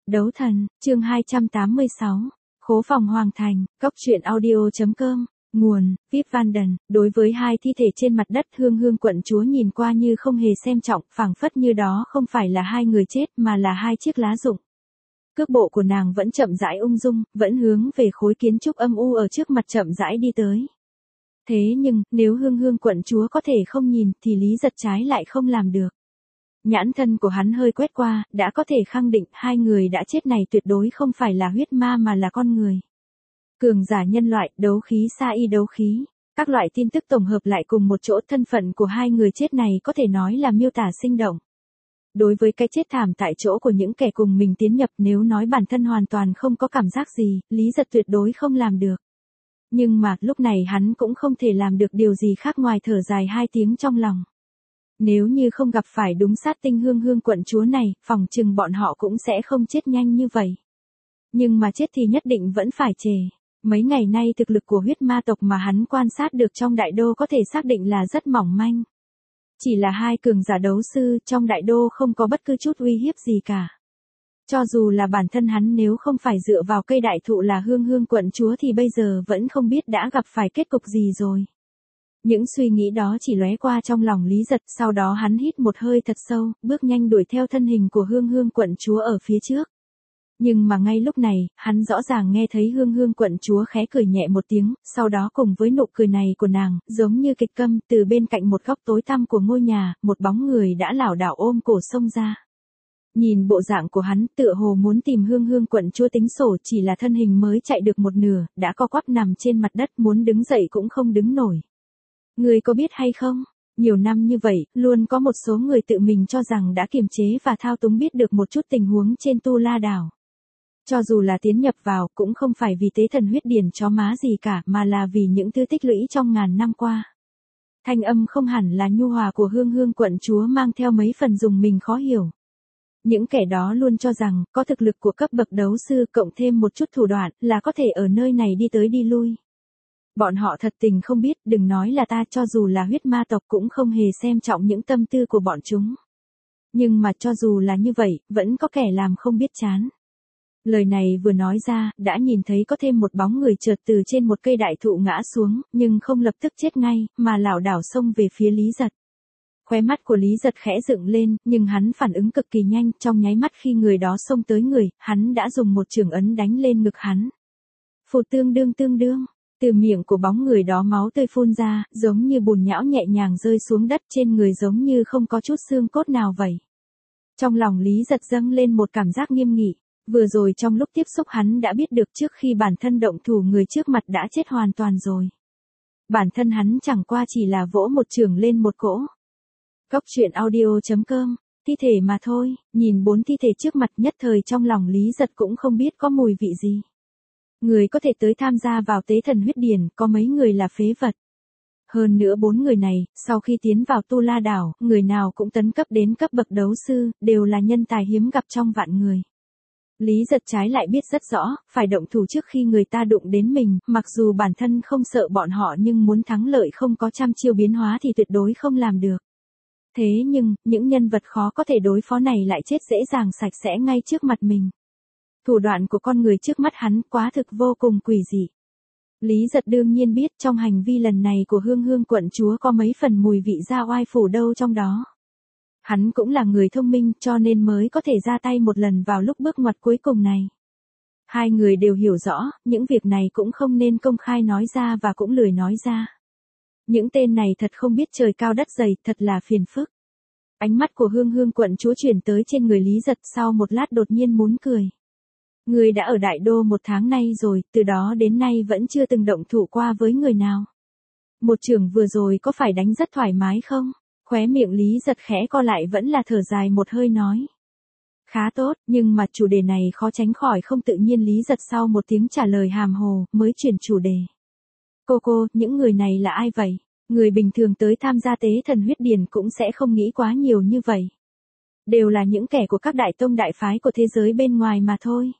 Đấu thần, chương 286. Khố phòng Hoàng Thành, Cốc truyện audio.com. Nguồn, Vip Vanden. Đối với hai thi thể trên mặt đất, Hương quận chúa nhìn qua như không hề xem trọng, phảng phất như đó không phải là hai người chết mà là hai chiếc lá rụng. Cước bộ của nàng vẫn chậm rãi ung dung, vẫn hướng về khối kiến trúc âm u ở trước mặt chậm rãi đi tới. Thế nhưng, nếu Hương quận chúa có thể không nhìn thì Lý Giật trái lại không làm được. Nhãn thân của hắn hơi quét qua, đã có thể khẳng định hai người đã chết này tuyệt đối không phải là huyết ma mà là con người. Cường giả nhân loại, đấu khí sa y đấu khí. Các loại tin tức tổng hợp lại cùng một chỗ, thân phận của hai người chết này có thể nói là miêu tả sinh động. Đối với cái chết thảm tại chỗ của những kẻ cùng mình tiến nhập, nếu nói bản thân hoàn toàn không có cảm giác gì, Lý Giật tuyệt đối không làm được. Nhưng mà, lúc này hắn cũng không thể làm được điều gì khác ngoài thở dài hai tiếng trong lòng. Nếu như không gặp phải đúng sát tinh Hương quận chúa này, phỏng chừng bọn họ cũng sẽ không chết nhanh như vậy. Nhưng mà chết thì nhất định vẫn phải chề. Mấy ngày nay thực lực của huyết ma tộc mà hắn quan sát được trong đại đô có thể xác định là rất mỏng manh. Chỉ là hai cường giả đấu sư, trong đại đô không có bất cứ chút uy hiếp gì cả. Cho dù là bản thân hắn nếu không phải dựa vào cây đại thụ là Hương quận chúa thì bây giờ vẫn không biết đã gặp phải kết cục gì rồi. Những suy nghĩ đó chỉ lóe qua trong lòng Lý Giật, sau đó hắn hít một hơi thật sâu, bước nhanh đuổi theo thân hình của Hương quận chúa ở phía trước. Nhưng mà ngay lúc này, hắn rõ ràng nghe thấy Hương quận chúa khẽ cười nhẹ một tiếng, sau đó cùng với nụ cười này của nàng, giống như kịch câm, từ bên cạnh một góc tối tăm của ngôi nhà, một bóng người đã lảo đảo ôm cổ xông ra. Nhìn bộ dạng của hắn, tựa hồ muốn tìm Hương quận chúa tính sổ, chỉ là thân hình mới chạy được một nửa, đã co quắp nằm trên mặt đất, muốn đứng dậy cũng không đứng nổi. Người có biết hay không? Nhiều năm như vậy, luôn có một số người tự mình cho rằng đã kiềm chế và thao túng biết được một chút tình huống trên Tu La Đảo. Cho dù là tiến nhập vào, cũng không phải vì tế thần huyết điển chó má gì cả, mà là vì những thứ tích lũy trong ngàn năm qua. Thanh âm không hẳn là nhu hòa của Hương quận chúa mang theo mấy phần dùng mình khó hiểu. Những kẻ đó luôn cho rằng, có thực lực của cấp bậc đấu sư cộng thêm một chút thủ đoạn, là có thể ở nơi này đi tới đi lui. Bọn họ thật tình không biết, đừng nói là ta, cho dù là huyết ma tộc cũng không hề xem trọng những tâm tư của bọn chúng. Nhưng mà cho dù là như vậy, vẫn có kẻ làm không biết chán. Lời này vừa nói ra, đã nhìn thấy có thêm một bóng người chợt từ trên một cây đại thụ ngã xuống, nhưng không lập tức chết ngay, mà lảo đảo xông về phía Lý Giật. Khóe mắt của Lý Giật khẽ dựng lên, nhưng hắn phản ứng cực kỳ nhanh, trong nháy mắt khi người đó xông tới người, hắn đã dùng một chưởng ấn đánh lên ngực hắn. Phù tương đương. Từ miệng của bóng người đó máu tươi phun ra, giống như bùn nhão nhẹ nhàng rơi xuống đất, trên người giống như không có chút xương cốt nào vậy. Trong lòng Lý Giật dâng lên một cảm giác nghiêm nghị. Vừa rồi trong lúc tiếp xúc hắn đã biết được trước khi bản thân động thủ người trước mặt đã chết hoàn toàn rồi. Bản thân hắn chẳng qua chỉ là vỗ một chưởng lên một cỗ. Cốc truyện audio.com. Thi thể mà thôi, nhìn bốn thi thể trước mặt, nhất thời trong lòng Lý Giật cũng không biết có mùi vị gì. Người có thể tới tham gia vào tế thần huyết điển, có mấy người là phế vật. Hơn nữa bốn người này, sau khi tiến vào Tu La Đảo, người nào cũng tấn cấp đến cấp bậc đấu sư, đều là nhân tài hiếm gặp trong vạn người. Lý Giật trái lại biết rất rõ, phải động thủ trước khi người ta đụng đến mình, mặc dù bản thân không sợ bọn họ nhưng muốn thắng lợi không có trăm chiêu biến hóa thì tuyệt đối không làm được. Thế nhưng, những nhân vật khó có thể đối phó này lại chết dễ dàng sạch sẽ ngay trước mặt mình. Thủ đoạn của con người trước mắt hắn quá thực vô cùng quỷ dị. Lý Giật đương nhiên biết trong hành vi lần này của Hương quận chúa có mấy phần mùi vị ra oai phủ đâu trong đó. Hắn cũng là người thông minh cho nên mới có thể ra tay một lần vào lúc bước ngoặt cuối cùng này. Hai người đều hiểu rõ, những việc này cũng không nên công khai nói ra và cũng lười nói ra. Những tên này thật không biết trời cao đất dày, thật là phiền phức. Ánh mắt của Hương quận chúa chuyển tới trên người Lý Giật, sau một lát đột nhiên muốn cười. Người đã ở đại đô 1 tháng nay rồi, từ đó đến nay vẫn chưa từng động thủ qua với người nào. Một chưởng vừa rồi có phải đánh rất thoải mái không? Khóe miệng Lý Giật khẽ co lại, vẫn là thở dài một hơi nói. Khá tốt, nhưng mà chủ đề này khó tránh khỏi không tự nhiên. Lý Giật sau một tiếng trả lời hàm hồ, mới chuyển chủ đề. Cô, những người này là ai vậy? Người bình thường tới tham gia tế thần huyết điển cũng sẽ không nghĩ quá nhiều như vậy. Đều là những kẻ của các đại tông đại phái của thế giới bên ngoài mà thôi.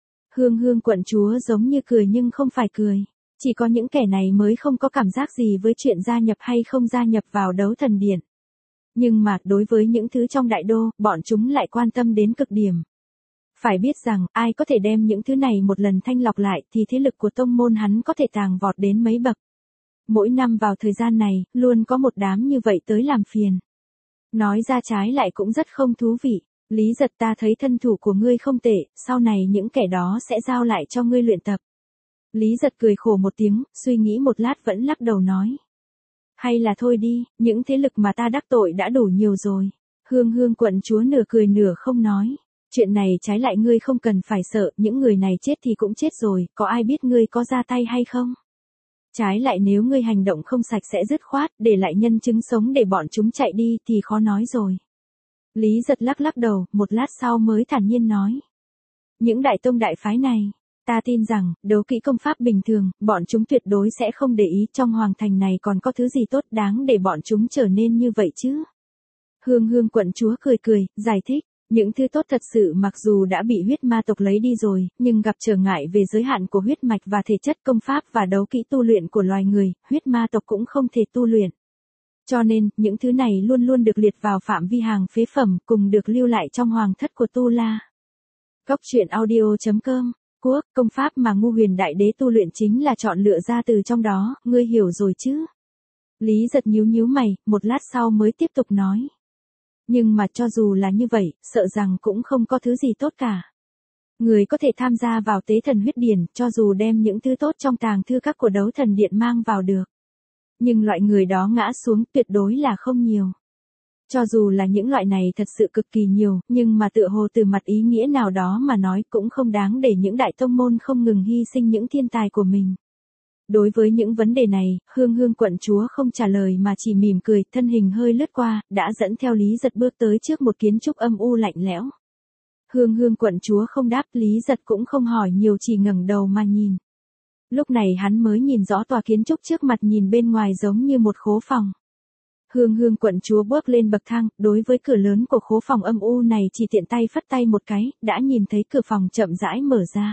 Hương quận chúa giống như cười nhưng không phải cười. Chỉ có những kẻ này mới không có cảm giác gì với chuyện gia nhập hay không gia nhập vào đấu thần điện. Nhưng mà, đối với những thứ trong đại đô, bọn chúng lại quan tâm đến cực điểm. Phải biết rằng, ai có thể đem những thứ này một lần thanh lọc lại thì thế lực của tông môn hắn có thể tàng vọt đến mấy bậc. Mỗi năm vào thời gian này, luôn có một đám như vậy tới làm phiền. Nói ra trái lại cũng rất không thú vị. Lý Giật, ta thấy thân thủ của ngươi không tệ, sau này những kẻ đó sẽ giao lại cho ngươi luyện tập. Lý Giật cười khổ một tiếng, suy nghĩ một lát vẫn lắc đầu nói. Hay là thôi đi, những thế lực mà ta đắc tội đã đủ nhiều rồi. Hương Hương quận chúa nửa cười nửa không nói. Chuyện này trái lại ngươi không cần phải sợ, những người này chết thì cũng chết rồi, có ai biết ngươi có ra tay hay không? Trái lại nếu ngươi hành động không sạch sẽ dứt khoát, để lại nhân chứng sống để bọn chúng chạy đi thì khó nói rồi. Lý Giật lắc lắc đầu, một lát sau mới thản nhiên nói. Những đại tông đại phái này, ta tin rằng, đấu kỹ công pháp bình thường, bọn chúng tuyệt đối sẽ không để ý trong hoàng thành này còn có thứ gì tốt đáng để bọn chúng trở nên như vậy chứ. Hương Hương quận chúa cười cười, giải thích. Những thứ tốt thật sự mặc dù đã bị huyết ma tộc lấy đi rồi, nhưng gặp trở ngại về giới hạn của huyết mạch và thể chất công pháp và đấu kỹ tu luyện của loài người, huyết ma tộc cũng không thể tu luyện. Cho nên, những thứ này luôn luôn được liệt vào phạm vi hàng phế phẩm, cùng được lưu lại trong hoàng thất của Tu La. Góc truyện audio.com, Quốc, công pháp mà Ngô Huyền Đại Đế tu luyện chính là chọn lựa ra từ trong đó, ngươi hiểu rồi chứ? Lý Giật nhíu nhíu mày, một lát sau mới tiếp tục nói. Nhưng mà cho dù là như vậy, sợ rằng cũng không có thứ gì tốt cả. Người có thể tham gia vào tế thần huyết điển, cho dù đem những thứ tốt trong tàng thư các của đấu thần điện mang vào được. Nhưng loại người đó ngã xuống tuyệt đối là không nhiều. Cho dù là những loại này thật sự cực kỳ nhiều, nhưng mà tựa hồ từ mặt ý nghĩa nào đó mà nói cũng không đáng để những đại tông môn không ngừng hy sinh những thiên tài của mình. Đối với những vấn đề này, Hương Hương quận chúa không trả lời mà chỉ mỉm cười, thân hình hơi lướt qua, đã dẫn theo Lý Giật bước tới trước một kiến trúc âm u lạnh lẽo. Hương Hương quận chúa không đáp, Lý Giật cũng không hỏi nhiều, chỉ ngẩng đầu mà nhìn. Lúc này hắn mới nhìn rõ tòa kiến trúc trước mặt, nhìn bên ngoài giống như một khố phòng. Hương Hương quận chúa bước lên bậc thang, đối với cửa lớn của khố phòng âm u này chỉ tiện tay phất tay một cái, đã nhìn thấy cửa phòng chậm rãi mở ra.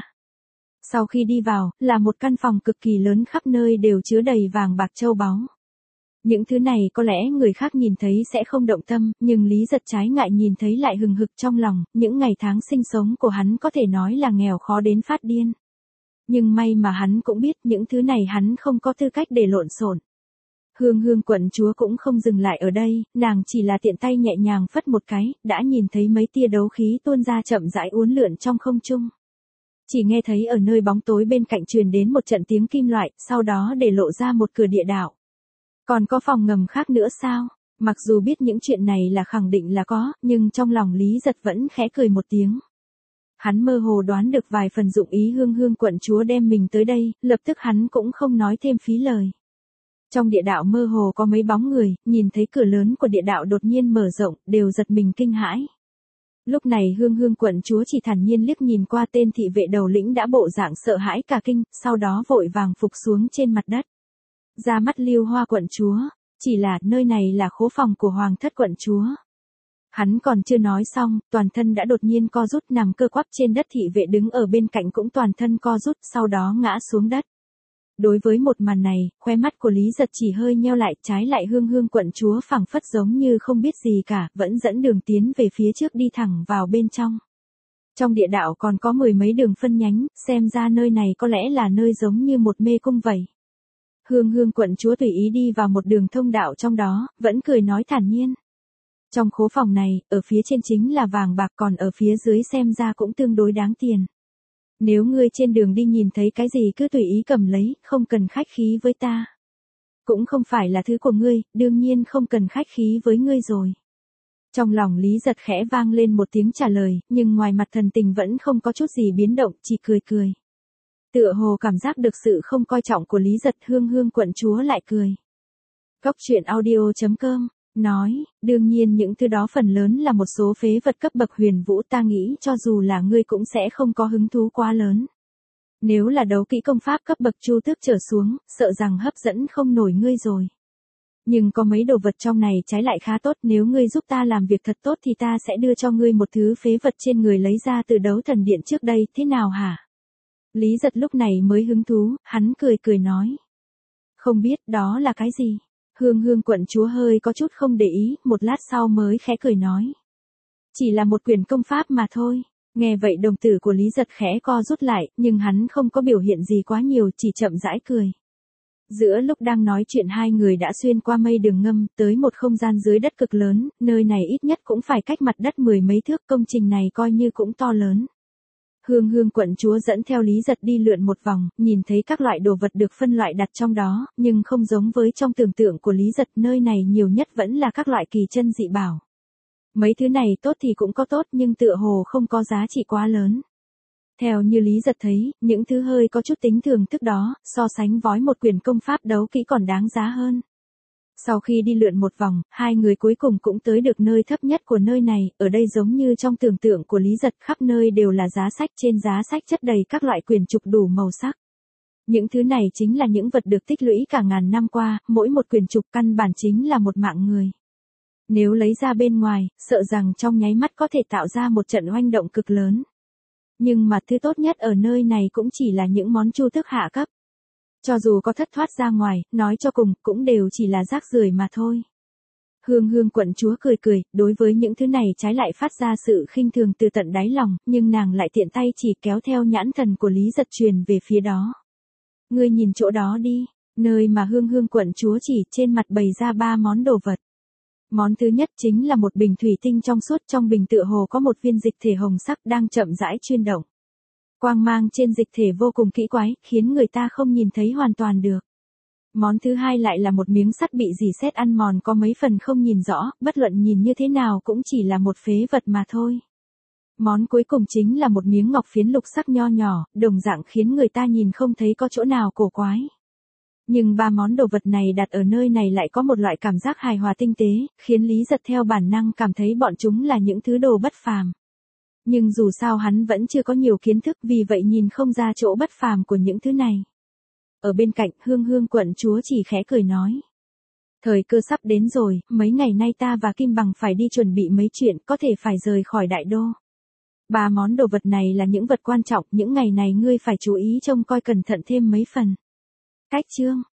Sau khi đi vào, là một căn phòng cực kỳ lớn, khắp nơi đều chứa đầy vàng bạc châu báu. Những thứ này có lẽ người khác nhìn thấy sẽ không động tâm, nhưng Lý Giật trái ngại nhìn thấy lại hừng hực trong lòng, những ngày tháng sinh sống của hắn có thể nói là nghèo khó đến phát điên. Nhưng may mà hắn cũng biết những thứ này hắn không có tư cách để lộn xộn. Hương Hương quận chúa cũng không dừng lại ở đây, nàng chỉ là tiện tay nhẹ nhàng phất một cái, đã nhìn thấy mấy tia đấu khí tuôn ra chậm rãi uốn lượn trong không trung. Chỉ nghe thấy ở nơi bóng tối bên cạnh truyền đến một trận tiếng kim loại, sau đó để lộ ra một cửa địa đạo. Còn có phòng ngầm khác nữa sao? Mặc dù biết những chuyện này là khẳng định là có, nhưng trong lòng Lý Giật vẫn khẽ cười một tiếng. Hắn mơ hồ đoán được vài phần dụng ý Hương Hương quận chúa đem mình tới đây, lập tức hắn cũng không nói thêm phí lời. Trong địa đạo mơ hồ có mấy bóng người, nhìn thấy cửa lớn của địa đạo đột nhiên mở rộng, đều giật mình kinh hãi. Lúc này Hương Hương quận chúa chỉ thản nhiên liếc nhìn qua tên thị vệ đầu lĩnh đã bộ dạng sợ hãi cả kinh, sau đó vội vàng phục xuống trên mặt đất. Ra mắt Lưu Hoa quận chúa, chỉ là nơi này là khố phòng của hoàng thất quận chúa. Hắn còn chưa nói xong, toàn thân đã đột nhiên co rút, nằm cơ quắp trên đất, thị vệ đứng ở bên cạnh cũng toàn thân co rút, sau đó ngã xuống đất. Đối với một màn này, khóe mắt của Lý Giật chỉ hơi nheo lại, trái lại Hương Hương quận chúa phảng phất giống như không biết gì cả, vẫn dẫn đường tiến về phía trước, đi thẳng vào bên trong. Trong địa đạo còn có mười mấy đường phân nhánh, xem ra nơi này có lẽ là nơi giống như một mê cung vậy. Hương Hương quận chúa tùy ý đi vào một đường thông đạo trong đó, vẫn cười nói thản nhiên. Trong khố phòng này, ở phía trên chính là vàng bạc, còn ở phía dưới xem ra cũng tương đối đáng tiền. Nếu ngươi trên đường đi nhìn thấy cái gì cứ tùy ý cầm lấy, không cần khách khí với ta. Cũng không phải là thứ của ngươi, đương nhiên không cần khách khí với ngươi rồi. Trong lòng Lý Giật khẽ vang lên một tiếng trả lời, nhưng ngoài mặt thần tình vẫn không có chút gì biến động, chỉ cười cười. Tựa hồ cảm giác được sự không coi trọng của Lý Giật, Hương Hương quận chúa lại cười. Góc truyện audio.com nói, đương nhiên những thứ đó phần lớn là một số phế vật cấp bậc huyền vũ, ta nghĩ cho dù là ngươi cũng sẽ không có hứng thú quá lớn. Nếu là đấu kỹ công pháp cấp bậc chu tước trở xuống, sợ rằng hấp dẫn không nổi ngươi rồi. Nhưng có mấy đồ vật trong này trái lại khá tốt, nếu ngươi giúp ta làm việc thật tốt thì ta sẽ đưa cho ngươi một thứ phế vật trên người lấy ra từ đấu thần điện trước đây, thế nào hả? Lý Giật lúc này mới hứng thú, hắn cười cười nói. Không biết đó là cái gì? Hương Hương quận chúa hơi có chút không để ý, một lát sau mới khẽ cười nói. Chỉ là một quyển công pháp mà thôi. Nghe vậy đồng tử của Lý Giật khẽ co rút lại, nhưng hắn không có biểu hiện gì quá nhiều, chỉ chậm rãi cười. Giữa lúc đang nói chuyện hai người đã xuyên qua mây đường ngâm, tới một không gian dưới đất cực lớn, nơi này ít nhất cũng phải cách mặt đất 10 mấy thước, công trình này coi như cũng to lớn. Hương Hương quận chúa dẫn theo Lý Giật đi lượn một vòng, nhìn thấy các loại đồ vật được phân loại đặt trong đó, nhưng không giống với trong tưởng tượng của Lý Giật, nơi này nhiều nhất vẫn là các loại kỳ chân dị bảo. Mấy thứ này tốt thì cũng có tốt nhưng tựa hồ không có giá trị quá lớn. Theo như Lý Giật thấy, những thứ hơi có chút tính thưởng thức đó, so sánh với một quyển công pháp đấu kỹ còn đáng giá hơn. Sau khi đi lượn một vòng, hai người cuối cùng cũng tới được nơi thấp nhất của nơi này, ở đây giống như trong tưởng tượng của Lý Giật, khắp nơi đều là giá sách, trên giá sách chất đầy các loại quyển trục đủ màu sắc. Những thứ này chính là những vật được tích lũy cả ngàn năm qua, mỗi một quyển trục căn bản chính là một mạng người. Nếu lấy ra bên ngoài, sợ rằng trong nháy mắt có thể tạo ra một trận oanh động cực lớn. Nhưng mà thứ tốt nhất ở nơi này cũng chỉ là những món chu tước hạ cấp. Cho dù có thất thoát ra ngoài, nói cho cùng, cũng đều chỉ là rác rưởi mà thôi. Hương Hương quận chúa cười cười, đối với những thứ này trái lại phát ra sự khinh thường từ tận đáy lòng, nhưng nàng lại tiện tay chỉ kéo theo nhãn thần của Lý Giật truyền về phía đó. Ngươi nhìn chỗ đó đi, nơi mà Hương Hương quận chúa chỉ, trên mặt bày ra 3 món đồ vật. Món thứ nhất chính là một bình thủy tinh trong suốt, trong bình tựa hồ có một viên dịch thể hồng sắc đang chậm rãi chuyển động. Quang mang trên dịch thể vô cùng kỹ quái, khiến người ta không nhìn thấy hoàn toàn được. Món thứ hai lại là một miếng sắt bị rỉ sét ăn mòn, có mấy phần không nhìn rõ, bất luận nhìn như thế nào cũng chỉ là một phế vật mà thôi. Món cuối cùng chính là một miếng ngọc phiến lục sắc nho nhỏ, đồng dạng khiến người ta nhìn không thấy có chỗ nào cổ quái. Nhưng 3 món đồ vật này đặt ở nơi này lại có một loại cảm giác hài hòa tinh tế, khiến Lý Giật theo bản năng cảm thấy bọn chúng là những thứ đồ bất phàm. Nhưng dù sao hắn vẫn chưa có nhiều kiến thức, vì vậy nhìn không ra chỗ bất phàm của những thứ này. Ở bên cạnh, Hương Hương quận chúa chỉ khẽ cười nói. Thời cơ sắp đến rồi, mấy ngày nay ta và Kim Bằng phải đi chuẩn bị mấy chuyện, có thể phải rời khỏi đại đô. 3 món đồ vật này là những vật quan trọng, những ngày này ngươi phải chú ý trông coi cẩn thận thêm mấy phần. Cách chương